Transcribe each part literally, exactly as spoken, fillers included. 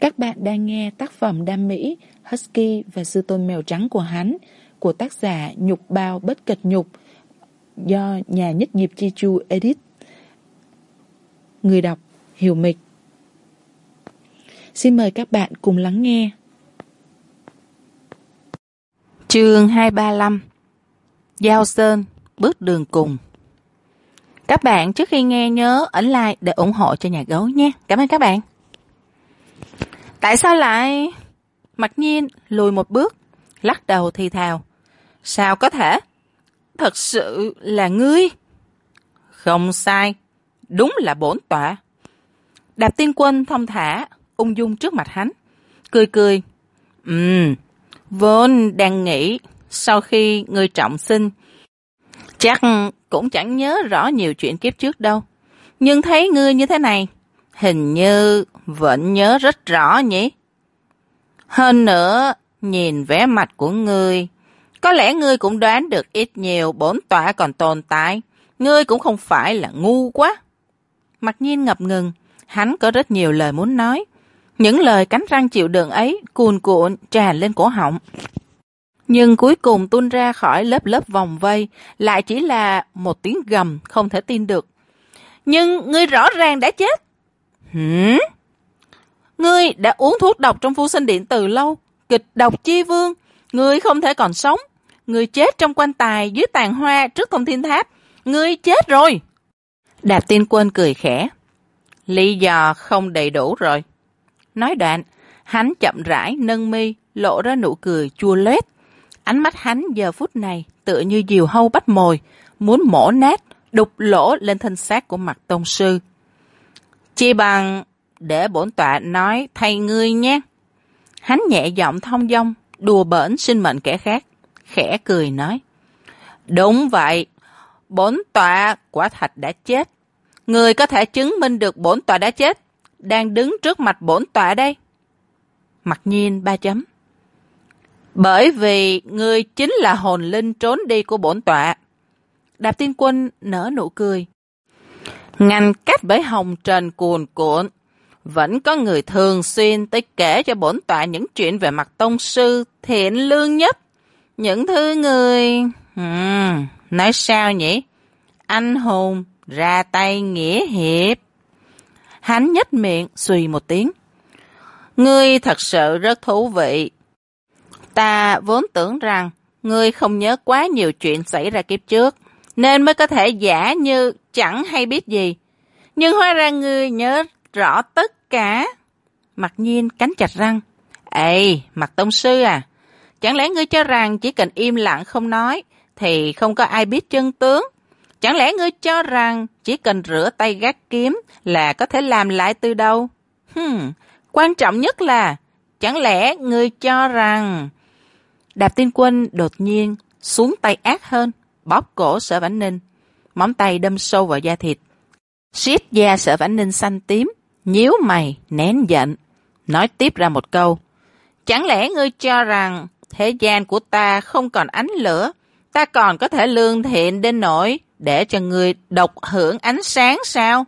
Các bạn đang nghe tác phẩm đam mỹ Husky và sư tôn mèo trắng của hắn của tác giả Nhục Bao Bất Kịch Nhục do nhà nhất nghiệp Chi Chu edit. Người đọc Hiểu Mịch. Xin mời các bạn cùng lắng nghe. Chương hai ba lăm. Giao Sơn bước đường cùng. Các bạn trước khi nghe nhớ ấn like để ủng hộ cho nhà gấu nhé. Cảm ơn các bạn. Tại sao lại... Mặc Nhiên lùi một bước, lắc đầu thì thào. Sao có thể? Thật sự là ngươi? Không sai, đúng là bổn tọa. Đạp Tiên Quân thong thả, ung dung trước mặt hắn. Cười cười. Ừm, vốn đang nghĩ sau khi ngươi trọng sinh, chắc cũng chẳng nhớ rõ nhiều chuyện kiếp trước đâu. Nhưng thấy ngươi như thế này, hình như vẫn nhớ rất rõ nhỉ? Hơn nữa, nhìn vẻ mặt của ngươi, có lẽ ngươi cũng đoán được ít nhiều bổn tọa còn tồn tại. Ngươi cũng không phải là ngu quá. Mặc Nhiên ngập ngừng, hắn có rất nhiều lời muốn nói. Những lời cắn răng chịu đựng ấy cuồn cuộn tràn lên cổ họng. Nhưng cuối cùng tuôn ra khỏi lớp lớp vòng vây lại chỉ là một tiếng gầm không thể tin được. Nhưng ngươi rõ ràng đã chết. Hửm? Ngươi đã uống thuốc độc trong Vô Sinh Điện từ lâu, kịch độc chi vương. Ngươi không thể còn sống. Ngươi chết trong quan tài dưới tàn hoa trước Thông Thiên Tháp. Ngươi chết rồi. Đạp Tiên Quân cười khẽ. Lý do không đầy đủ rồi. Nói đoạn, hắn chậm rãi nâng mi, lộ ra nụ cười chua loét. Ánh mắt hắn giờ phút này tựa như diều hâu bắt mồi, muốn mổ nát, đục lỗ lên thân xác của Mạc Tông Sư. Chi bằng để bổn tọa nói thay ngươi nhé. Hắn nhẹ giọng thong dong, đùa bỡn sinh mệnh kẻ khác, khẽ cười nói. Đúng vậy, bổn tọa quả thật đã chết. Ngươi có thể chứng minh được bổn tọa đã chết, đang đứng trước mặt bổn tọa đây. Mặc Nhiên ba chấm. Bởi vì ngươi chính là hồn linh trốn đi của bổn tọa. Đạp Tiên Quân nở nụ cười. Ngăn cách bởi hồng trần cuồn cuộn, vẫn có người thường xuyên tới kể cho bổn tọa những chuyện về Mạc Tông Sư thiện lương nhất. Những thứ người... Hmm, nói sao nhỉ? Anh hùng, ra tay nghĩa hiệp. Hắn nhếch miệng, xùy một tiếng. Ngươi thật sự rất thú vị. Ta vốn tưởng rằng ngươi không nhớ quá nhiều chuyện xảy ra kiếp trước, nên mới có thể giả như chẳng hay biết gì. Nhưng hóa ra ngươi nhớ rõ tất cả. Mặc Nhiên cắn chặt răng. Ê, Mạc Tông Sư à, chẳng lẽ ngươi cho rằng chỉ cần im lặng không nói thì không có ai biết chân tướng? Chẳng lẽ ngươi cho rằng chỉ cần rửa tay gác kiếm là có thể làm lại từ đầu? Hmm, quan trọng nhất là, chẳng lẽ ngươi cho rằng... Đạp Tiên Quân đột nhiên xuống tay ác hơn, bóp cổ Sở Vãn Ninh, móng tay đâm sâu vào da thịt. Siết da Sở Vãn Ninh xanh tím, nhíu mày, nén giận, nói tiếp ra một câu. Chẳng lẽ ngươi cho rằng thế gian của ta không còn ánh lửa, ta còn có thể lương thiện đến nỗi để cho ngươi độc hưởng ánh sáng sao?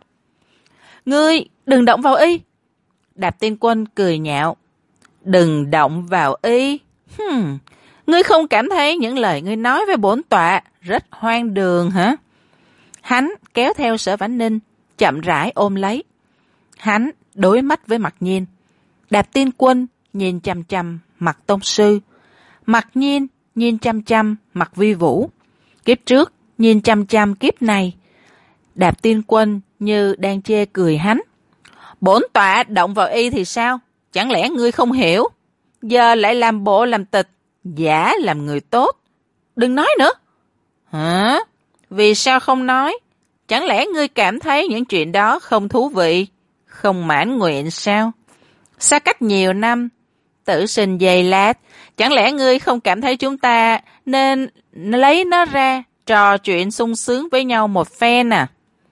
Ngươi đừng động vào y. Đạp Tiên Quân cười nhạo. Đừng động vào y? Hmm, ngươi không cảm thấy những lời ngươi nói với bổn tọa rất hoang đường hả? Hắn kéo theo Sở Vãn Ninh, chậm rãi ôm lấy. Hắn đối mắt với Mặc Nhiên. Đạp Tiên Quân nhìn chằm chằm Mạc Tông Sư. Mặc Nhiên nhìn chằm chằm Mạc Vi Vũ. Kiếp trước nhìn chằm chằm kiếp này. Đạp Tiên Quân như đang chê cười hắn. Bổn tọa động vào y thì sao? Chẳng lẽ ngươi không hiểu? Giờ lại làm bộ làm tịch, giả làm người tốt. Đừng nói nữa. Hả? Vì sao không nói? Chẳng lẽ ngươi cảm thấy những chuyện đó không thú vị, không mãn nguyện sao? Xa cách nhiều năm, tử sinh dày lát, chẳng lẽ ngươi không cảm thấy chúng ta nên lấy nó ra trò chuyện sung sướng với nhau một phen à?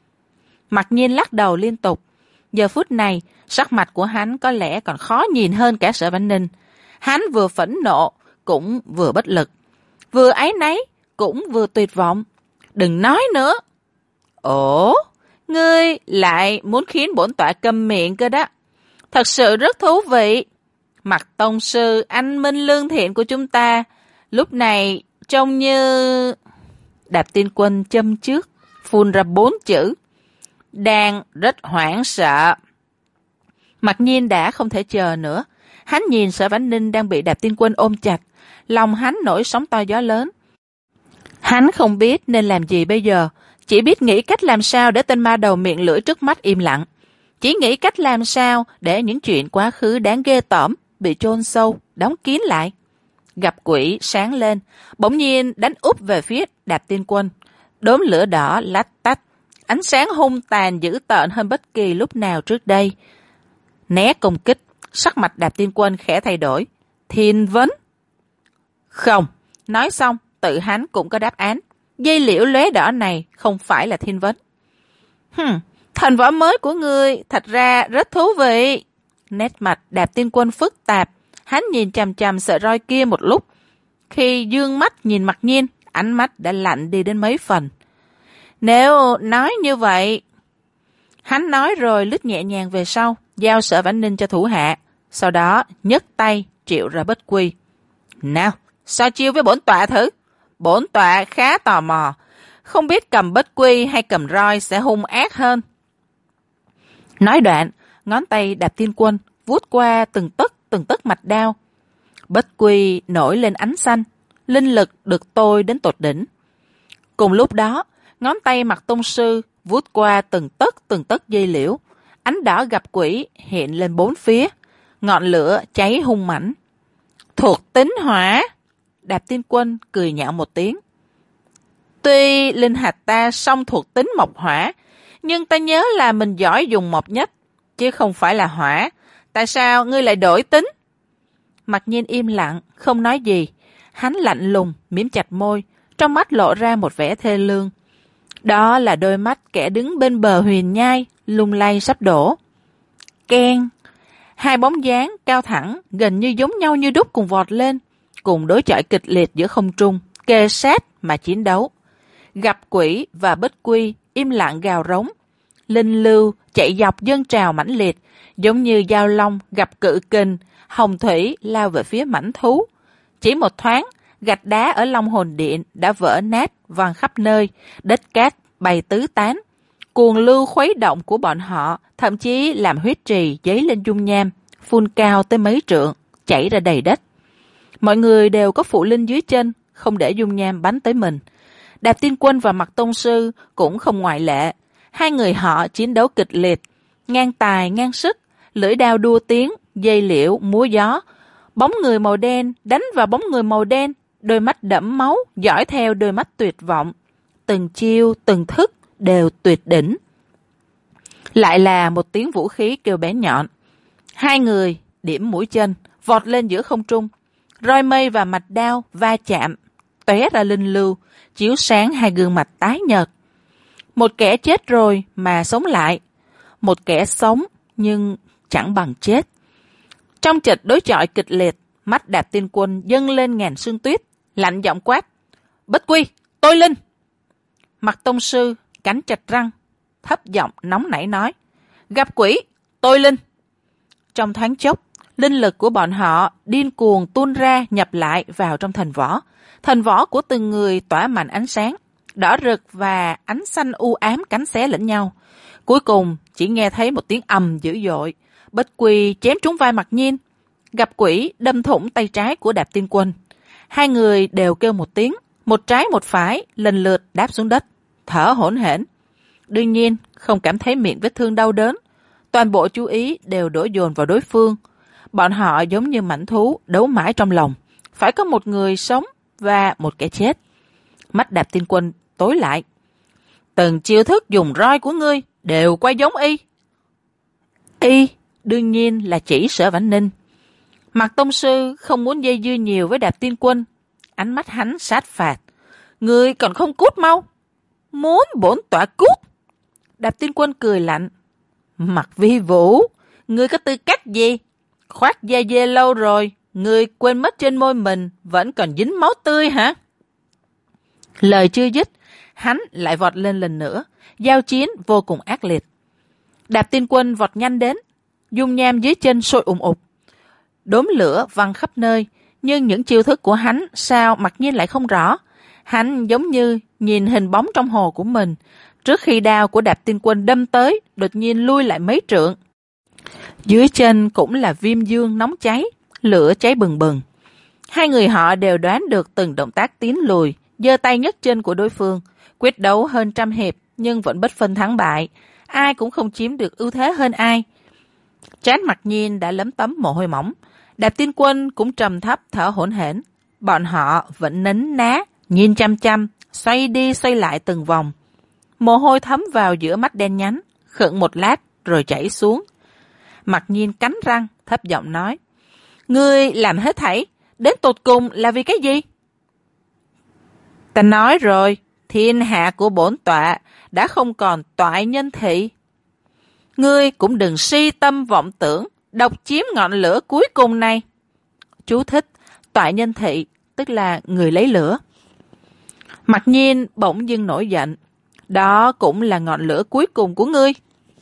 Mặc Nhiên lắc đầu liên tục. Giờ phút này, sắc mặt của hắn có lẽ còn khó nhìn hơn cả Sở Vãn Ninh. Hắn vừa phẫn nộ, cũng vừa bất lực. Vừa áy náy, cũng vừa tuyệt vọng. Đừng nói nữa. Ồ, ngươi lại muốn khiến bổn tọa câm miệng cơ đó. Thật sự rất thú vị. Mặt tông sư anh minh lương thiện của chúng ta lúc này trông như... Đạp Tiên Quân châm trước, phun ra bốn chữ. Đang rất hoảng sợ. Mặc nhiên đã không thể chờ nữa. Hắn nhìn Sở Vãn Ninh đang bị Đạp Tiên Quân ôm chặt. Lòng hắn nổi sóng to gió lớn. Hắn không biết nên làm gì bây giờ. Chỉ biết nghĩ cách làm sao để tên ma đầu miệng lưỡi trước mắt im lặng. Chỉ nghĩ cách làm sao để những chuyện quá khứ đáng ghê tởm bị chôn sâu, đóng kín lại. Gặp quỷ sáng lên, bỗng nhiên đánh úp về phía Đạp Tiên Quân. Đốm lửa đỏ lách tách, ánh sáng hung tàn dữ tợn hơn bất kỳ lúc nào trước đây. Né công kích, sắc mặt Đạp Tiên Quân khẽ thay đổi. Thiên vấn. Không, nói xong, tự hắn cũng có đáp án. Dây liễu lóe đỏ này không phải là thiên vấn. Hừm, thành võ mới của ngươi thật ra rất thú vị. Nét mặt Đạp Tiên Quân phức tạp, hắn nhìn chằm chằm sợi roi kia một lúc. Khi dương mắt nhìn Mặc Nhiên, ánh mắt đã lạnh đi đến mấy phần. Nếu nói như vậy... Hắn nói rồi lướt nhẹ nhàng về sau, giao Sở Vãn Ninh cho thủ hạ. Sau đó nhấc tay triệu ra bất quy. Nào, so chiêu với bổn tọa thử. Bổn tọa khá tò mò. Không biết cầm bất quy hay cầm roi sẽ hung ác hơn. Nói đoạn, ngón tay Đạp Tiên Quân vuốt qua từng tấc từng tấc mạch đao. Bất quy nổi lên ánh xanh, linh lực được tôi đến tột đỉnh. Cùng lúc đó, ngón tay Mặc Tông Sư vuốt qua từng tấc từng tấc dây liễu. Ánh đỏ gặp quỷ hiện lên bốn phía, ngọn lửa cháy hung mãnh. Thuộc tính hỏa. Đạp Tiên Quân cười nhạo một tiếng. Tuy linh hạch ta song thuộc tính mộc hỏa, nhưng ta nhớ là mình giỏi dùng mộc nhất, chứ không phải là hỏa. Tại sao ngươi lại đổi tính? Mặc Nhiên im lặng, không nói gì. Hắn lạnh lùng, mím chặt môi, trong mắt lộ ra một vẻ thê lương. Đó là đôi mắt kẻ đứng bên bờ huyền nhai, lung lay sắp đổ. Keng! Hai bóng dáng cao thẳng, gần như giống nhau như đúc cùng vọt lên, cùng đối chọi kịch liệt giữa không trung, kề sát mà chiến đấu. Gặp quỷ và bất quy im lặng gào rống. Linh lưu chạy dọc dâng trào mãnh liệt, giống như dao long gặp cự kình, hồng thủy lao về phía mãnh thú. Chỉ một thoáng, gạch đá ở Long Hồn Điện đã vỡ nát văng khắp nơi, đất cát bay tứ tán. Cuồng lưu khuấy động của bọn họ thậm chí làm huyết trì dấy lên dung nham, phun cao tới mấy trượng, chảy ra đầy đất. Mọi người đều có phụ linh dưới chân, không để dung nham bắn tới mình. Đạp Tiên Quân và Mặc Tông Sư cũng không ngoại lệ. Hai người họ chiến đấu kịch liệt, ngang tài ngang sức, lưỡi đao đua tiếng, dây liễu múa gió. Bóng người màu đen đánh vào bóng người màu đen, đôi mắt đẫm máu dõi theo đôi mắt tuyệt vọng. Từng chiêu, từng thức đều tuyệt đỉnh. Lại là một tiếng vũ khí kêu bé nhọn. Hai người điểm mũi chân, vọt lên giữa không trung. Roi mây và mạch đao va chạm, tóe ra linh lưu, chiếu sáng hai gương mặt tái nhợt. Một kẻ chết rồi mà sống lại. Một kẻ sống nhưng chẳng bằng chết. Trong trận đối chọi kịch liệt, mắt Đạp Tiên Quân dâng lên ngàn sương tuyết, lạnh giọng quát. Bất quy, tôi linh. Mặc Tông Sư cắn chặt răng, thấp giọng nóng nảy nói. Gặp quỷ, tôi linh. Trong thoáng chốc, linh lực của bọn họ điên cuồng tuôn ra nhập lại vào trong thần võ. Thần võ của từng người tỏa màn ánh sáng, đỏ rực và ánh xanh u ám cánh xé lẫn nhau. Cuối cùng chỉ nghe thấy một tiếng ầm dữ dội. Bất quy chém trúng vai Mặc Nhiên. Gặp quỷ đâm thủng tay trái của Đạp Tiên Quân. Hai người đều kêu một tiếng, một trái một phải lần lượt đáp xuống đất, thở hổn hển. Đương nhiên không cảm thấy miệng vết thương đau đớn. Toàn bộ chú ý đều đổ dồn vào đối phương. Bọn họ giống như mãnh thú đấu mãi trong lòng, phải có một người sống và một kẻ chết. Mắt Đạp Tiên Quân tối lại. Từng chiêu thức dùng roi của ngươi đều quay giống y. Y đương nhiên là chỉ Sở Vãn Ninh. Mặc Tông Sư không muốn dây dưa nhiều với Đạp Tiên Quân. Ánh mắt hắn sát phạt. Ngươi còn không cút mau. Muốn bổn tọa cút. Đạp Tiên Quân cười lạnh. Mặc Vi Vũ, ngươi có tư cách gì? Khoác da dê lâu rồi, ngươi quên mất trên môi mình vẫn còn dính máu tươi hả? Lời chưa dứt, hắn lại vọt lên lần nữa, giao chiến vô cùng ác liệt. Đạp Tiên Quân vọt nhanh đến, dung nham dưới chân sôi ùn ụt. Đốm lửa văng khắp nơi, nhưng những chiêu thức của hắn sao Mặc Nhiên lại không rõ. Hắn giống như nhìn hình bóng trong hồ của mình, trước khi đao của Đạp Tiên Quân đâm tới, đột nhiên lui lại mấy trượng. Dưới chân cũng là viêm dương nóng cháy, lửa cháy bừng bừng. Hai người họ đều đoán được từng động tác tiến lùi, giơ tay nhấc chân của đối phương. Quyết đấu hơn trăm hiệp nhưng vẫn bất phân thắng bại, ai cũng không chiếm được ưu thế hơn ai. Trán Mặc Nhiên đã lấm tấm mồ hôi mỏng, Đạp Tiên Quân cũng trầm thấp thở hổn hển. Bọn họ vẫn nín ná, nhìn chăm chăm, xoay đi xoay lại từng vòng. Mồ hôi thấm vào giữa mắt đen nhánh, khựng một lát rồi chảy xuống. Mặc Nhiên cắn răng, thấp giọng nói: Ngươi làm hết thảy, đến tột cùng là vì cái gì? Ta nói rồi, thiên hạ của bổn tọa đã không còn toại nhân thị. Ngươi cũng đừng si tâm vọng tưởng, độc chiếm ngọn lửa cuối cùng này. Chú thích: toại nhân thị, tức là người lấy lửa. Mặc Nhiên bỗng dưng nổi giận. Đó cũng là ngọn lửa cuối cùng của ngươi.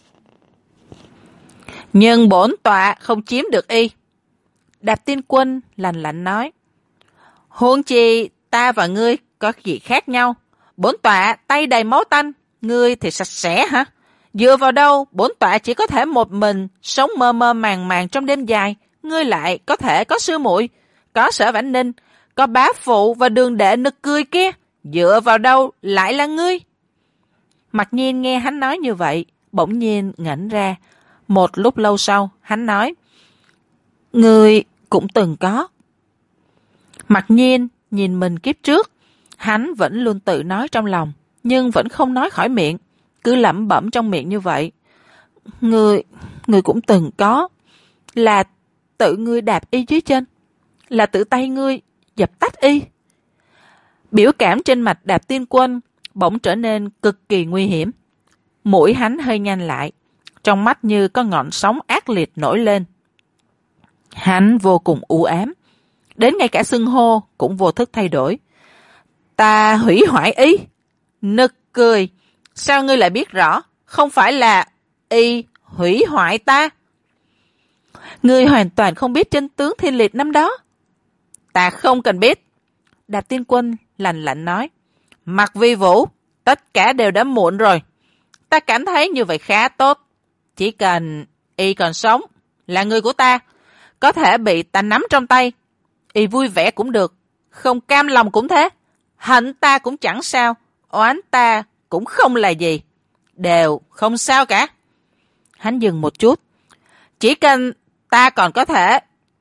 Nhưng bổn tọa không chiếm được y. Đạp Tiên Quân lạnh lạnh nói: Huống chi ta và ngươi có gì khác nhau? Bổn tọa tay đầy máu tanh, ngươi thì sạch sẽ hả? Dựa vào đâu bổn tọa chỉ có thể một mình sống mơ mơ màng màng trong đêm dài, ngươi lại có thể có sư muội, có Sở Vãn Ninh, có bá phụ và Đường đệ nực cười kia, dựa vào đâu lại là ngươi? Mặc Nhiên nghe hắn nói như vậy, bỗng nhiên ngẩn ra. Một lúc lâu sau, hắn nói: Ngươi cũng từng có. Mặc Nhiên nhìn mình kiếp trước, hắn vẫn luôn tự nói trong lòng, nhưng vẫn không nói khỏi miệng, cứ lẩm bẩm trong miệng như vậy. Ngươi, ngươi cũng từng có. Là tự ngươi đạp y dưới chân, là tự tay ngươi dập tắt y. Biểu cảm trên mặt Đạp Tiên Quân bỗng trở nên cực kỳ nguy hiểm. Mũi hắn hơi nhăn lại, trong mắt như có ngọn sóng ác liệt nổi lên. Hắn vô cùng u ám, đến ngay cả xưng hô cũng vô thức thay đổi. Ta hủy hoại y? Nực cười, sao ngươi lại biết rõ? Không phải là y hủy hoại ta? Ngươi hoàn toàn không biết chân tướng thiên liệt năm đó. Ta không cần biết. Đạp Tiên Quân lạnh lạnh nói: Mặc Vi Vũ, tất cả đều đã muộn rồi. Ta cảm thấy như vậy khá tốt. Chỉ cần y còn sống, là người của ta, có thể bị ta nắm trong tay. Y vui vẻ cũng được, không cam lòng cũng thế. Hận ta cũng chẳng sao, oán ta cũng không là gì. Đều không sao cả. Hắn dừng một chút. Chỉ cần ta còn có thể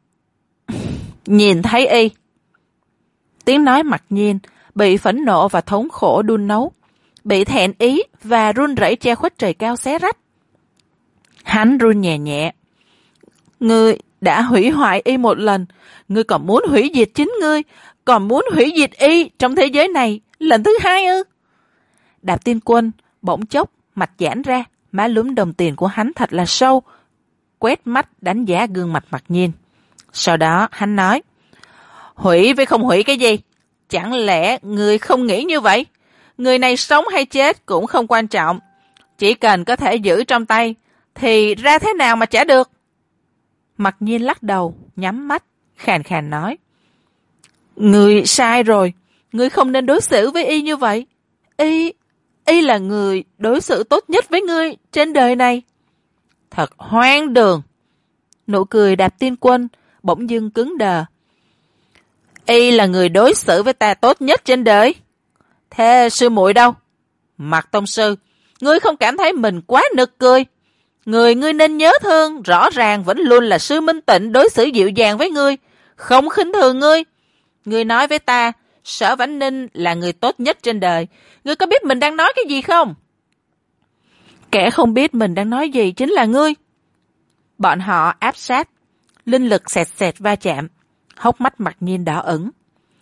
nhìn thấy y. Tiếng nói Mặc Nhiên bị phẫn nộ và thống khổ đun nấu, bị thẹn ý và run rẩy che khuất trời cao xé rách. Hắn run nhẹ nhẹ. Ngươi đã hủy hoại y một lần, ngươi còn muốn hủy diệt chính ngươi, còn muốn hủy diệt y trong thế giới này lần thứ hai ư? Đạp Tiên Quân bỗng chốc mặt giãn ra, má lúm đồng tiền của hắn thật là sâu, quét mắt đánh giá gương mặt Mặc Nhiên. Sau đó hắn nói: Hủy với không hủy cái gì? Chẳng lẽ ngươi không nghĩ như vậy? Người này sống hay chết cũng không quan trọng, chỉ cần có thể giữ trong tay thì ra thế nào mà chả được. Mặc Nhiên lắc đầu, nhắm mắt, khàn khàn nói: Ngươi sai rồi, ngươi không nên đối xử với y như vậy. Y, y là người đối xử tốt nhất với ngươi trên đời này. Thật hoang đường. Nụ cười Đạp Tiên Quân bỗng dưng cứng đờ. Y là người đối xử với ta tốt nhất trên đời. Thế sư muội đâu? Mạc tông sư, ngươi không cảm thấy mình quá nực cười? Người ngươi nên nhớ thương rõ ràng vẫn luôn là sư Minh Tịnh đối xử dịu dàng với ngươi, không khinh thường ngươi. Ngươi nói với ta Sở Vãn Ninh là người tốt nhất trên đời. Ngươi có biết mình đang nói cái gì không? Kẻ không biết mình đang nói gì chính là ngươi. Bọn họ áp sát, linh lực xẹt xẹt va chạm, hốc mắt Mặc Nhiên đỏ ửng.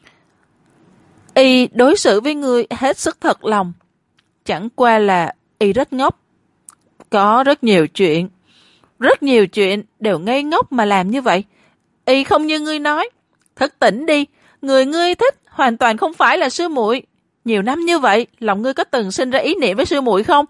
Y đối xử với ngươi hết sức thật lòng, chẳng qua là y rất ngốc. Có rất nhiều chuyện, rất nhiều chuyện đều ngây ngốc mà làm như vậy. Y không như ngươi nói. Thức tỉnh đi, người ngươi thích hoàn toàn không phải là sư muội. Nhiều năm như vậy, lòng ngươi có từng sinh ra ý niệm với sư muội không?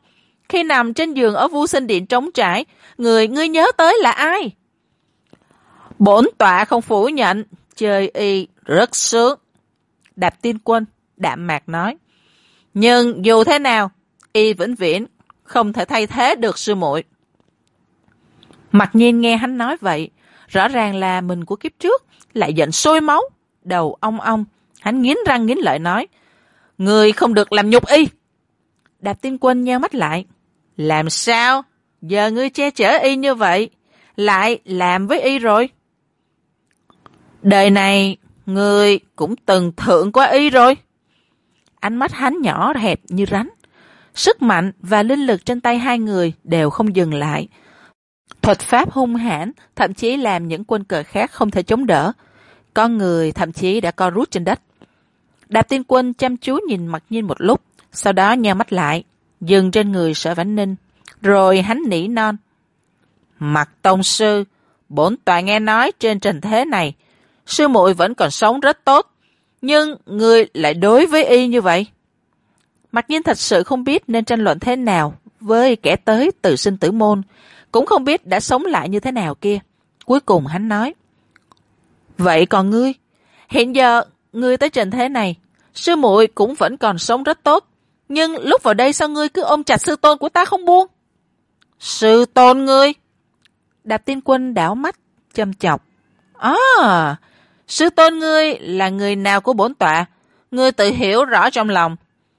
khi nằm trên giường ở Vu Sinh Điện trống trải, người ngươi nhớ tới là ai? Bổn tọa không phủ nhận, chơi y rất sướng. Đạp Tiên Quân đạm mạc nói. Nhưng dù thế nào, y vĩnh viễn không thể thay thế được sư muội. Mặc Nhiên nghe hắn nói vậy, rõ ràng là mình của kiếp trước, lại giận sôi máu, đầu ong ong. Hắn nghiến răng nghiến lợi nói. Người không được làm nhục y. Đạp Tiên Quân nheo mắt lại. Làm sao? Giờ ngươi che chở y như vậy, lại làm với y rồi. Đời này, ngươi cũng từng thượng qua y rồi. Ánh mắt hắn nhỏ hẹp như rắn. Sức mạnh và linh lực trên tay hai người đều không dừng lại. Thuật pháp hung hãn, thậm chí làm những quân cờ khác không thể chống đỡ. Con người thậm chí đã co rút trên đất. Đạp Tiên Quân chăm chú nhìn Mặc Nhiên một lúc, sau đó nheo mắt lại, dừng trên người Sở Vãn Ninh, rồi hắn nỉ non. Mặc tông sư, bổn tọa nghe nói trên trần thế này, sư muội vẫn còn sống rất tốt, nhưng người lại đối với y như vậy. Mặc Nhiên thật sự không biết nên tranh luận thế nào với kẻ tới từ sinh tử môn, cũng không biết đã sống lại như thế nào kia. Cuối cùng hắn nói. Vậy còn ngươi? Hiện giờ, ngươi tới trần thế này, sư muội cũng vẫn còn sống rất tốt, nhưng lúc vào đây sao ngươi cứ ôm chặt sư tôn của ta không buông? Sư tôn ngươi? Đạp Tiên Quân đảo mắt, châm chọc. À, sư tôn ngươi là người nào của bổn tọa? Ngươi tự hiểu rõ trong lòng.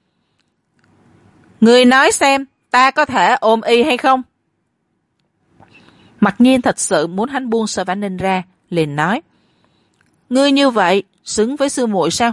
Ngươi nói xem, ta có thể ôm y hay không? Mặc Nhiên thật sự muốn hắn buông Sở Vãn Ninh ra, liền nói. Ngươi như vậy, xứng với sư muội sao?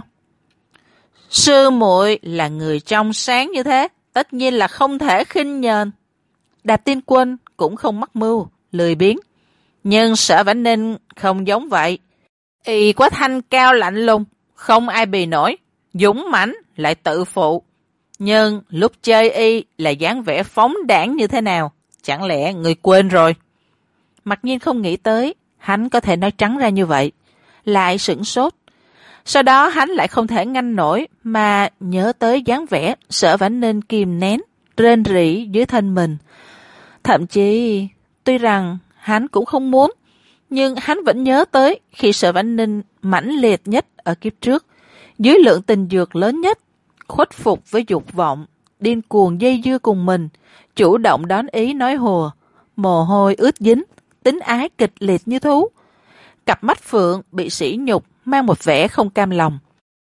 Sư muội là người trong sáng như thế, tất nhiên là không thể khinh nhờn. Đạp Tiên Quân cũng không mắc mưu, lười biếng. Nhưng Sở Vãn Ninh không giống vậy. Y quá thanh cao lạnh lùng, không ai bì nổi, dũng mãnh lại tự phụ. Nhưng lúc chơi y là dáng vẻ phóng đãng như thế nào, chẳng lẽ người quên rồi? Mặc Nhiên không nghĩ tới hắn có thể nói trắng ra như vậy, lại sửng sốt. Sau đó hắn lại không thể ngăn nổi mà nhớ tới dáng vẻ Sở Vãn Ninh kìm nén, rên rỉ dưới thân mình. Thậm chí, tuy rằng hắn cũng không muốn, nhưng hắn vẫn nhớ tới khi Sở Vãn Ninh mãnh liệt nhất ở kiếp trước, dưới lượng tình dược lớn nhất, khuất phục với dục vọng, điên cuồng dây dưa cùng mình, chủ động đón ý nói hùa, mồ hôi ướt dính, tính ái kịch liệt như thú. Cặp mắt phượng bị sỉ nhục, mang một vẻ không cam lòng.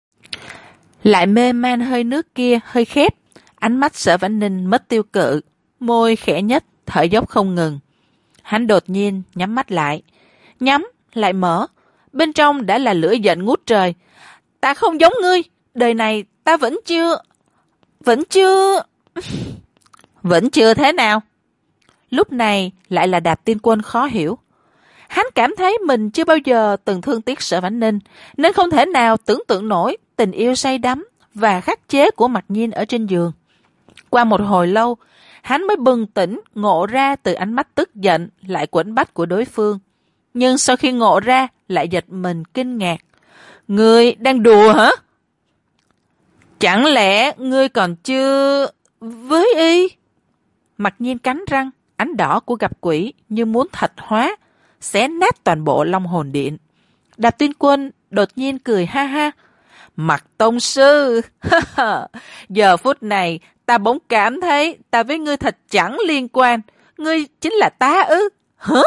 Lại mê man hơi nước kia hơi khép, ánh mắt Sở Vãn Ninh mất tiêu cự, môi khẽ nhất, thở dốc không ngừng. Hắn đột nhiên nhắm mắt lại, nhắm lại mở, bên trong đã là lửa giận ngút trời. Ta không giống ngươi, đời này ta vẫn chưa, vẫn chưa, vẫn chưa thế nào. Lúc này lại là Đạp Tiên Quân khó hiểu. Hắn cảm thấy mình chưa bao giờ từng thương tiếc Sở Vãn Ninh, nên không thể nào tưởng tượng nổi tình yêu say đắm và khắc chế của Mặc Nhiên ở trên giường. Qua một hồi lâu, hắn mới bừng tỉnh ngộ ra từ ánh mắt tức giận lại quẫn bách của đối phương. Nhưng sau khi ngộ ra, lại giật mình kinh ngạc. Ngươi đang đùa hả? Chẳng lẽ ngươi còn chưa với y? Mặc Nhiên cắn răng, ánh đỏ của gặp quỷ như muốn thạch hóa, xé nát toàn bộ Long Hồn Điện. Đạp Tiên Quân đột nhiên cười ha ha. Mặc tông sư, giờ phút này ta bỗng cảm thấy ta với ngươi thật chẳng liên quan. Ngươi chính là ta ư? Hả?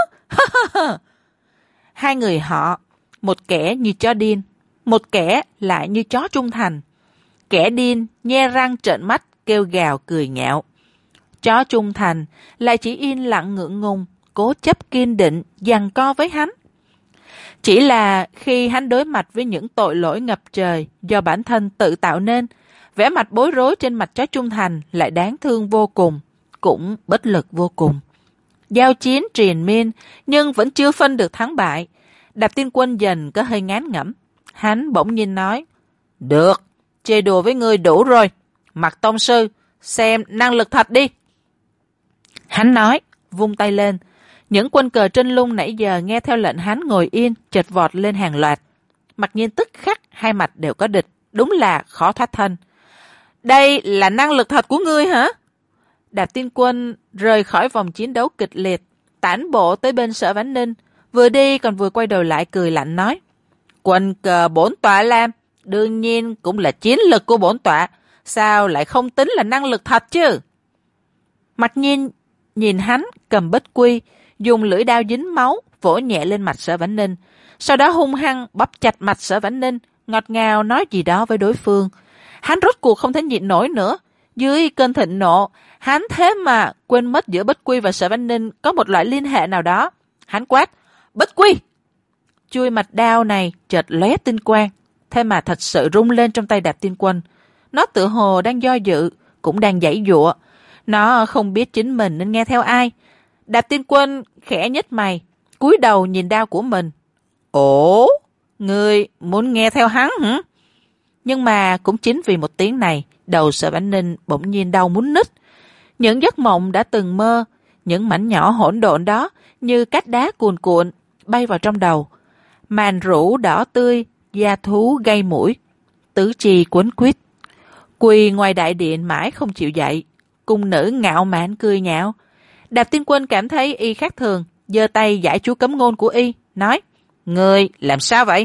Hai người họ, một kẻ như chó điên, một kẻ lại như chó trung thành. Kẻ điên nhe răng trợn mắt kêu gào cười nhạo. Chó trung thành lại chỉ yên lặng ngượng ngùng, cố chấp kiên định, giằng co với hắn. Chỉ là khi hắn đối mặt với những tội lỗi ngập trời do bản thân tự tạo nên, vẻ mặt bối rối trên mặt chó trung thành lại đáng thương vô cùng, cũng bất lực vô cùng. Giao chiến triền miên nhưng vẫn chưa phân được thắng bại. Đạp Tiên Quân dần có hơi ngán ngẩm. Hắn bỗng nhiên nói, được, chơi đùa với ngươi đủ rồi. Mặc tông sư, xem năng lực thật đi. Hắn nói, vung tay lên. Những quân cờ trên lung nãy giờ nghe theo lệnh hắn ngồi yên, chợt vọt lên hàng loạt. Mặc Nhiên tức khắc, hai mặt đều có địch, đúng là khó thoát thân. Đây là năng lực thật của ngươi hả? Đạp Tiên Quân rời khỏi vòng chiến đấu kịch liệt, tản bộ tới bên Sở Vãn Ninh, vừa đi còn vừa quay đầu lại cười lạnh nói: Quân cờ bổn tọa làm, đương nhiên cũng là chiến lực của bổn tọa, sao lại không tính là năng lực thật chứ? Mặc Nhiên nhìn hắn cầm bích quy, dùng lưỡi đao dính máu vỗ nhẹ lên mặt Sở Vãn Ninh, sau đó hung hăng bóp chặt mặt Sở Vãn Ninh, ngọt ngào nói gì đó với đối phương. Hắn rốt cuộc không thể nhịn nổi nữa, dưới cơn thịnh nộ, hắn thế mà quên mất giữa bích quy và Sở Vãn Ninh có một loại liên hệ nào đó. Hắn quát: Bích quy! Chuôi mạch đao này chợt lóe tinh quang, thế mà thật sự rung lên trong tay Đạp Tiên Quân. Nó tựa hồ đang do dự, cũng đang giãy giụa. Nó không biết chính mình nên nghe theo ai. Đạp Tiên Quân khẽ nhếch mày, cúi đầu nhìn đao của mình. Ồ, ngươi muốn nghe theo hắn hả? Nhưng mà cũng chính vì một tiếng này, đầu Sở Vãn Ninh bỗng nhiên đau muốn nứt. Những giấc mộng đã từng mơ, những mảnh nhỏ hỗn độn đó như cát đá cuồn cuộn bay vào trong đầu. Màn rũ đỏ tươi, da thú gây mũi, tứ chi quấn quýt. Quỳ ngoài đại điện mãi không chịu dậy, cung nữ ngạo mạn cười nhạo. Đạp Tiên Quân cảm thấy y khác thường, giơ tay giải chú cấm ngôn của y, nói: Ngươi làm sao vậy?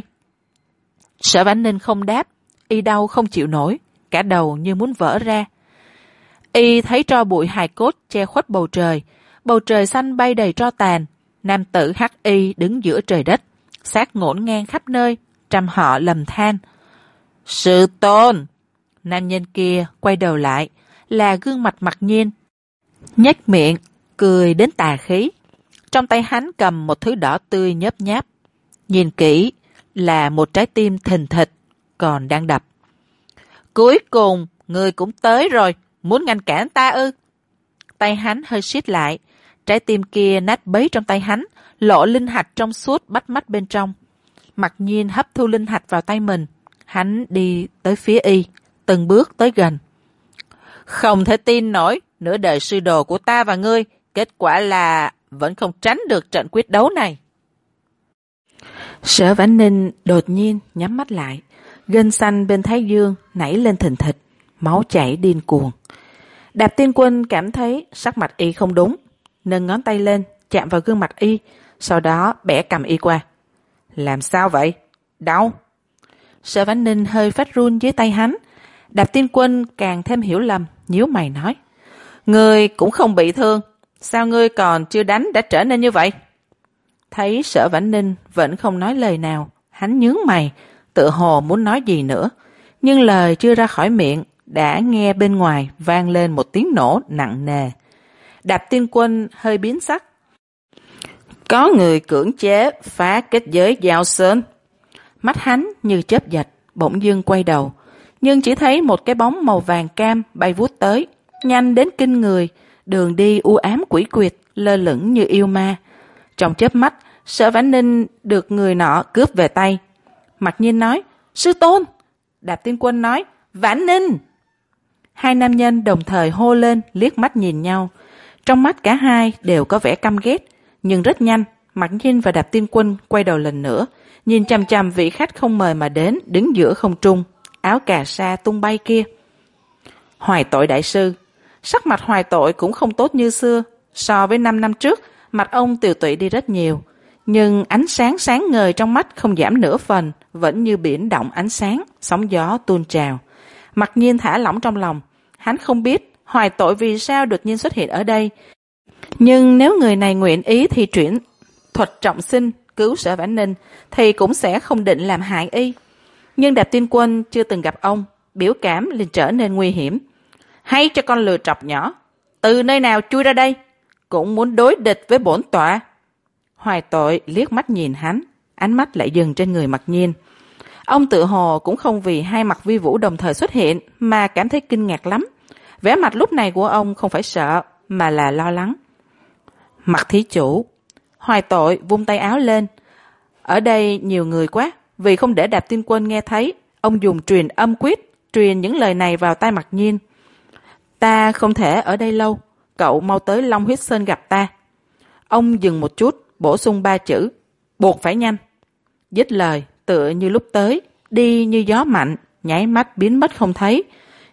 Sở Vãn Ninh không đáp, y đau không chịu nổi, cả đầu như muốn vỡ ra. Y thấy tro bụi hài cốt che khuất bầu trời, bầu trời xanh bay đầy tro tàn, nam tử hắc y đứng giữa trời đất, xác ngổn ngang khắp nơi, trăm họ lầm than. Sư tôn! Nam nhân kia quay đầu lại, là gương mặt Mặc Nhiên, nhếch miệng, cười đến tà khí. Trong tay hắn cầm một thứ đỏ tươi nhớp nháp, nhìn kỹ là một trái tim thình thịch còn đang đập. Cuối cùng người cũng tới rồi, muốn ngăn cản ta ư? Tay hắn hơi siết lại, trái tim kia nát bấy trong tay hắn, lộ linh hạch trong suốt bắt mắt bên trong. Mặc Nhiên hấp thu linh hạch vào tay mình, hắn đi tới phía y, từng bước tới gần. Không thể tin nổi, nửa đời sư đồ của ta và ngươi, kết quả là vẫn không tránh được trận quyết đấu này. Sở Vãn Ninh đột nhiên nhắm mắt lại, gân xanh bên thái dương nảy lên thình thịch, máu chảy điên cuồng. Đạp Tiên Quân cảm thấy sắc mặt y không đúng, nâng ngón tay lên chạm vào gương mặt y, sau đó bẻ cầm y qua. Làm sao vậy? Đau? Sở Vãn Ninh hơi phát run dưới tay hắn. Đạp Tiên Quân càng thêm hiểu lầm, nhíu mày nói: Ngươi cũng không bị thương, sao ngươi còn chưa đánh đã trở nên như vậy? Thấy Sở Vãn Ninh vẫn không nói lời nào, hắn nhướng mày, tựa hồ muốn nói gì nữa, nhưng lời chưa ra khỏi miệng đã nghe bên ngoài vang lên một tiếng nổ nặng nề. Đạp Tiên Quân hơi biến sắc. Có người cưỡng chế phá kết giới Giao Sơn. Mắt hắn như chớp giật, bỗng dưng quay đầu, nhưng chỉ thấy một cái bóng màu vàng cam bay vút tới, nhanh đến kinh người, đường đi u ám quỷ quyệt, lơ lửng như yêu ma. Trong chớp mắt, Sở Vãn Ninh được người nọ cướp về tay. Mặc Nhiên nói: Sư tôn! Đạp Tiên Quân nói: Vãn Ninh! Hai nam nhân đồng thời hô lên, liếc mắt nhìn nhau. Trong mắt cả hai đều có vẻ căm ghét, nhưng rất nhanh, Mặc Nhiên và Đạp Tiên Quân quay đầu lần nữa, nhìn chằm chằm vị khách không mời mà đến đứng giữa không trung, áo cà sa tung bay kia. Hoài Tội đại sư. Sắc mặt Hoài Tội cũng không tốt như xưa, so với năm năm trước, mặt ông tiều tụy đi rất nhiều, nhưng ánh sáng sáng ngời trong mắt không giảm nửa phần, vẫn như biển động ánh sáng, sóng gió tuôn trào. Mặc Nhiên thả lỏng trong lòng, hắn không biết Hoài Tội vì sao đột nhiên xuất hiện ở đây, nhưng nếu người này nguyện ý thì chuyển thuật trọng sinh cứu Sở Vãn Ninh thì cũng sẽ không định làm hại y. Nhưng Đạp Tiên Quân chưa từng gặp ông, biểu cảm liền trở nên nguy hiểm. Hay cho con lừa trọc nhỏ, từ nơi nào chui ra đây, cũng muốn đối địch với bổn tọa? Hoài Tội liếc mắt nhìn hắn, ánh mắt lại dừng trên người Mặc Nhiên. Ông tự hồ cũng không vì hai mặt vi vũ đồng thời xuất hiện mà cảm thấy kinh ngạc lắm. Vẻ mặt lúc này của ông không phải sợ, mà là lo lắng. Mặc thí chủ. Hoài Tội vung tay áo lên. Ở đây nhiều người quá, vì không để Đạp Tiên Quân nghe thấy, ông dùng truyền âm quyết, truyền những lời này vào tai Mặc Nhiên. Ta không thể ở đây lâu, cậu mau tới Long Huyết Sơn gặp ta. Ông dừng một chút, bổ sung ba chữ: buộc phải nhanh. Dứt lời, tựa như lúc tới, đi như gió mạnh, nháy mắt biến mất không thấy.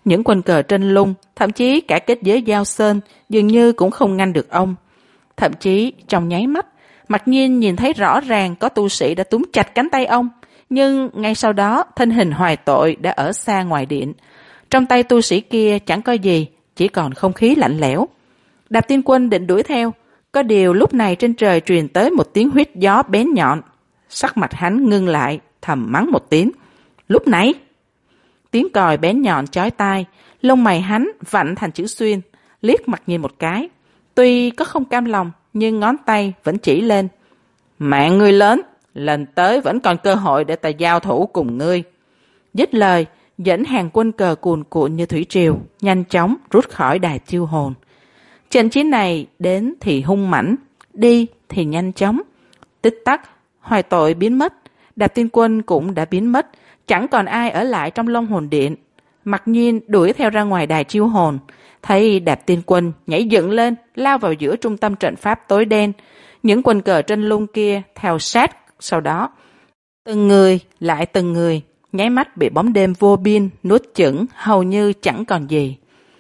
Những quân cờ trên lung, thậm chí cả kết giới Giao Sơn dường như cũng không ngăn được ông. Thậm chí trong nháy mắt, Mặc Nhiên nhìn thấy rõ ràng có tu sĩ đã túm chặt cánh tay ông, nhưng ngay sau đó thân hình hoài tội đã ở xa ngoài điện. Trong tay tu sĩ kia chẳng có gì, chỉ còn không khí lạnh lẽo. Đạp Tiên Quân định đuổi theo, có điều lúc này trên trời truyền tới một tiếng huýt gió bén nhọn. Sắc mặt hắn ngưng lại, thầm mắng một tiếng. Lúc này, tiếng còi bén nhọn chói tai, lông mày hắn vặn thành chữ xuyên, liếc Mặc Nhiên một cái. Tuy có không cam lòng, nhưng ngón tay vẫn chỉ lên. Mạng ngươi lớn, lần tới vẫn còn cơ hội để ta giao thủ cùng ngươi. Dứt lời, dẫn hàng quân cờ cuồn cuộn như thủy triều, nhanh chóng rút khỏi đài chiêu hồn. Trận chiến này đến thì hung mãnh, đi thì nhanh chóng. Tích tắc, hoài tội biến mất, Đạp Tiên Quân cũng đã biến mất, chẳng còn ai ở lại trong Long Hồn Điện. Mặc Nhiên đuổi theo ra ngoài đài chiêu hồn, thấy Đạp Tiên Quân nhảy dựng lên, lao vào giữa trung tâm trận pháp tối đen. Những quân cờ trên lung kia theo sát sau đó. Từng người lại từng người, nháy mắt bị bóng đêm vô biên nuốt chửng, hầu như chẳng còn gì.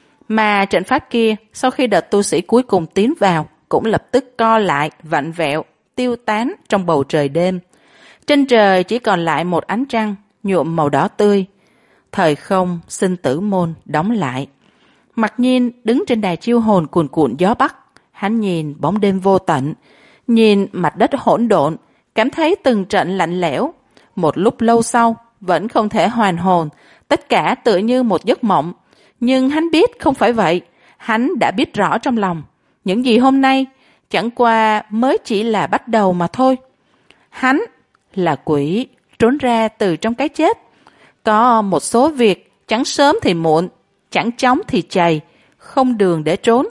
Mà trận pháp kia, sau khi đợt tu sĩ cuối cùng tiến vào, cũng lập tức co lại, vặn vẹo, tiêu tán trong bầu trời đêm. Trên trời chỉ còn lại một ánh trăng, nhuộm màu đỏ tươi. Thời không, sinh tử môn, đóng lại. Mặc Nhiên đứng trên đài chiêu hồn cuồn cuộn gió bắc. Hắn nhìn bóng đêm vô tận, nhìn mặt đất hỗn độn, cảm thấy từng trận lạnh lẽo. Một lúc lâu sau, vẫn không thể hoàn hồn, tất cả tựa như một giấc mộng. Nhưng hắn biết không phải vậy, hắn đã biết rõ trong lòng. Những gì hôm nay, chẳng qua mới chỉ là bắt đầu mà thôi. Hắn là quỷ, trốn ra từ trong cái chết. Có một số việc, chẳng sớm thì muộn, chẳng chóng thì chày, không đường để trốn.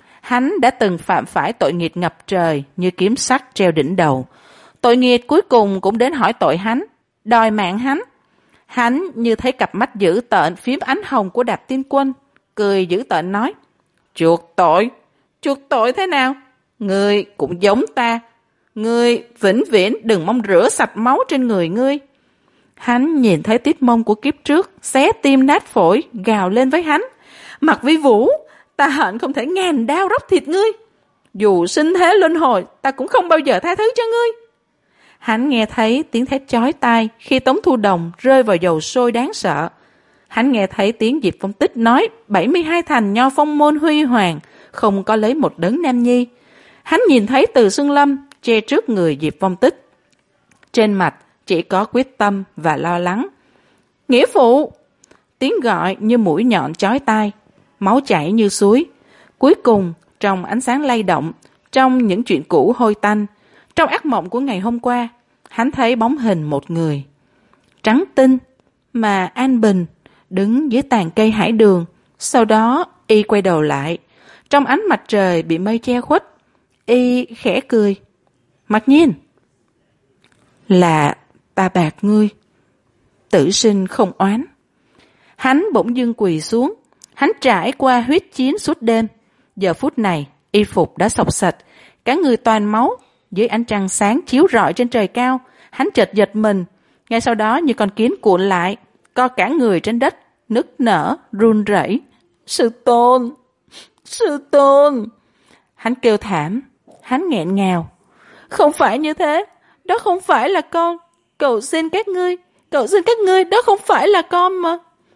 Hắn đã từng phạm phải tội nghiệp ngập trời như kiếm sắt treo đỉnh đầu. Tội nghiệp cuối cùng cũng đến hỏi tội hắn, đòi mạng hắn. Hắn như thấy cặp mắt dữ tợn phím ánh hồng của Đạp Tiên Quân, cười dữ tợn nói, chuộc tội, chuộc tội thế nào? Ngươi cũng giống ta, ngươi vĩnh viễn đừng mong rửa sạch máu trên người ngươi. Hắn nhìn thấy Tiết Mông của kiếp trước, xé tim nát phổi, gào lên với hắn, Mặc Vi Vũ, ta hận không thể ngàn đao róc thịt ngươi. Dù sinh thế luân hồi, ta cũng không bao giờ tha thứ cho ngươi. Hắn nghe thấy tiếng thét chói tai khi Tống Thu Đồng rơi vào dầu sôi đáng sợ. Hắn nghe thấy tiếng Diệp Phong Tích nói bảy mươi hai thành nho phong môn huy hoàng, không có lấy một đấng nam nhi. Hắn nhìn thấy Từ Xuân Lâm che trước người Diệp Phong Tích. Trên mặt chỉ có quyết tâm và lo lắng. Nghĩa phụ! Tiếng gọi như mũi nhọn chói tai, máu chảy như suối. Cuối cùng, trong ánh sáng lay động, trong những chuyện cũ hôi tanh, trong ác mộng của ngày hôm qua, hắn thấy bóng hình một người. Trắng tinh, mà an bình, đứng dưới tàn cây hải đường. Sau đó, y quay đầu lại. Trong ánh mặt trời bị mây che khuất, y khẽ cười. Mặc Nhiên! Là ta bạc ngươi. Tử sinh không oán. Hắn bỗng dưng quỳ xuống. Hắn trải qua huyết chiến suốt đêm. Giờ phút này, y phục đã xộc sạch, cả người toàn máu. Dưới ánh trăng sáng chiếu rọi trên trời cao, hắn chợt giật mình. Ngay sau đó như con kiến cuộn lại, co cả người trên đất, nức nở, run rẩy. Sư tôn! Sư tôn! Hắn kêu thảm, hắn nghẹn ngào. Không phải như thế, đó không phải là con. Cầu xin các ngươi, cầu xin các ngươi, đó không phải là con mà.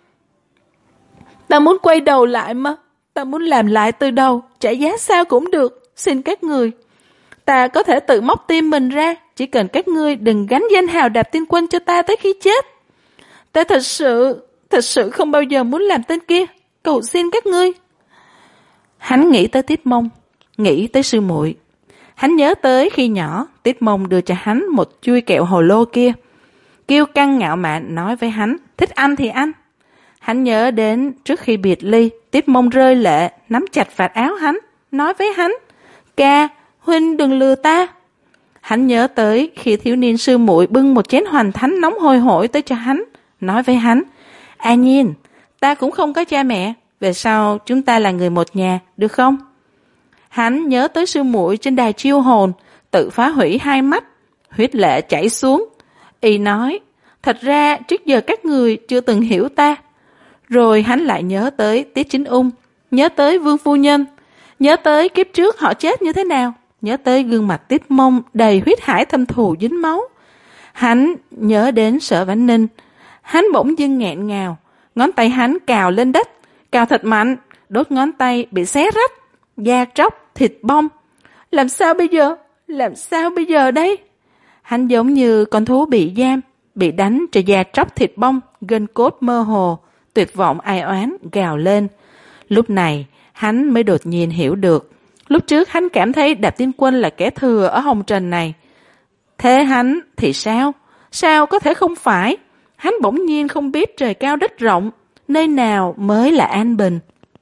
Ta muốn quay đầu lại mà, ta muốn làm lại từ đầu, trả giá sao cũng được, xin các người. Ta có thể tự móc tim mình ra, chỉ cần các ngươi đừng gánh danh hào Đạp Tiên Quân cho ta tới khi chết. Ta thật sự, thật sự không bao giờ muốn làm tên kia, cầu xin các ngươi. Hắn nghĩ tới Tiết Mông, nghĩ tới sư muội. Hắn nhớ tới khi nhỏ, Tiết Mông đưa cho hắn một chuôi kẹo hồ lô kia. Kiêu căng ngạo mạn nói với hắn, thích ăn thì ăn. Hắn nhớ đến trước khi biệt ly, Tiết Mông rơi lệ, nắm chặt vạt áo hắn, nói với hắn, ca, huynh đừng lừa ta. Hắn nhớ tới khi thiếu niên sư muội bưng một chén hoành thánh nóng hôi hổi tới cho hắn, nói với hắn, A Nhiên, ta cũng không có cha mẹ, về sau chúng ta là người một nhà, được không? Hắn nhớ tới sư muội trên đài chiêu hồn, tự phá hủy hai mắt, huyết lệ chảy xuống. Y nói, thật ra trước giờ các người chưa từng hiểu ta. Rồi hắn lại nhớ tới Tiết Chính Ung, nhớ tới Vương phu nhân, nhớ tới kiếp trước họ chết như thế nào, nhớ tới gương mặt Tiết Mông đầy huyết hải thâm thù dính máu. Hắn nhớ đến Sở Vãn Ninh, hắn bỗng dưng nghẹn ngào, ngón tay hắn cào lên đất, cào thật mạnh, đốt ngón tay bị xé rách, da tróc, thịt bong. Làm sao bây giờ? Làm sao bây giờ đây? Hắn giống như con thú bị giam, bị đánh cho da tróc thịt bong, gân cốt mơ hồ, tuyệt vọng ai oán gào lên. Lúc này, hắn mới đột nhiên hiểu được. Lúc trước hắn cảm thấy Đạp Tiên Quân là kẻ thừa ở hồng trần này. Thế hắn thì sao? Sao có thể không phải? Hắn bỗng nhiên không biết trời cao đất rộng, nơi nào mới là an bình.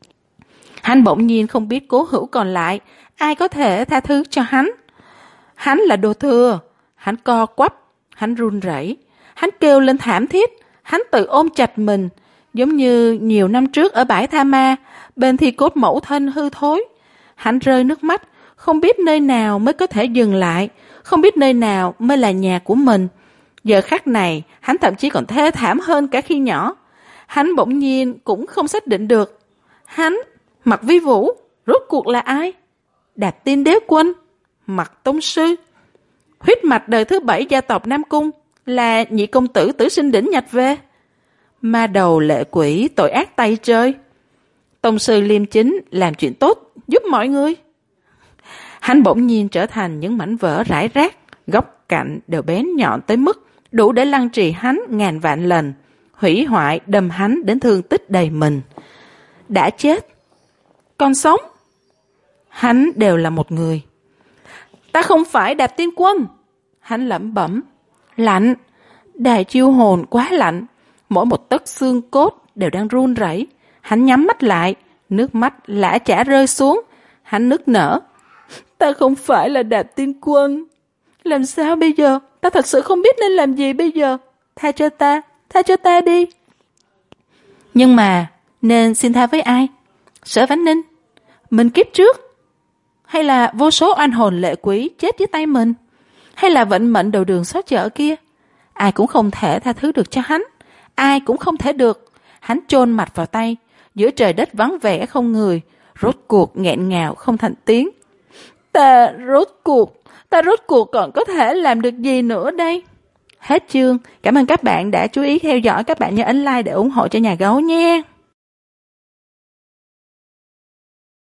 Hắn bỗng nhiên không biết cố hữu còn lại, ai có thể tha thứ cho hắn. Hắn là đồ thừa, hắn co quắp, hắn run rẩy, hắn kêu lên thảm thiết, hắn tự ôm chặt mình, giống như nhiều năm trước ở bãi Tha Ma, bên thi cốt mẫu thân hư thối. Hắn rơi nước mắt, không biết nơi nào mới có thể dừng lại, không biết nơi nào mới là nhà của mình. Giờ khắc này, hắn thậm chí còn thê thảm hơn cả khi nhỏ. Hắn bỗng nhiên cũng không xác định được. Hắn, Mạc Vi Vũ, rốt cuộc là ai? Đạp Tiên Đế Quân, Mạc Tông Sư, huyết mạch đời thứ bảy gia tộc Nam Cung, là nhị công tử Tử Sinh Đỉnh Nhạch về. Ma đầu lệ quỷ tội ác tay chơi. Tông sư liêm chính làm chuyện tốt, giúp mọi người. Hắn bỗng nhiên trở thành những mảnh vỡ rải rác, góc cạnh đều bén nhọn tới mức đủ để lăng trì hắn ngàn vạn lần, hủy hoại đâm hắn đến thương tích đầy mình. Đã chết, còn sống, hắn đều là một người. Ta không phải Đạp Tiên Quân. Hắn lẩm bẩm. Lạnh, đài chiêu hồn quá lạnh, mỗi một tấc xương cốt đều đang run rẩy. Hắn nhắm mắt lại, nước mắt lã chả rơi xuống. Hắn nức nở. Ta không phải là Đạp Tiên Quân. Làm sao bây giờ? Ta thật sự không biết nên làm gì bây giờ. Tha cho ta, tha cho ta đi. Nhưng mà, nên xin tha với ai? Sở Vãn Ninh? Mình kiếp trước? Hay là vô số oan hồn lệ quý chết dưới tay mình? Hay là vận mệnh đầu đường xó chợ kia? Ai cũng không thể tha thứ được cho hắn. Ai cũng không thể được. Hắn chôn mặt vào tay, giữa trời đất vắng vẻ không người, rốt cuộc nghẹn ngào không thành tiếng. Ta rốt cuộc, ta rốt cuộc còn có thể làm được gì nữa đây? Hết chương. Cảm ơn các bạn đã chú ý theo dõi. Các bạn nhớ ấn like để ủng hộ cho nhà gấu nha.